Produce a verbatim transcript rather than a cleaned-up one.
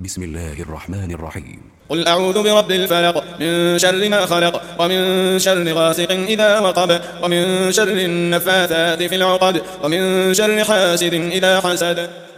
بسم الله الرحمن الرحيم. قل أعوذ برب الفلق من شر ما خلق ومن شر غاسق إذا وقب ومن شر النفاثات في العقد ومن شر حاسد إذا حسد.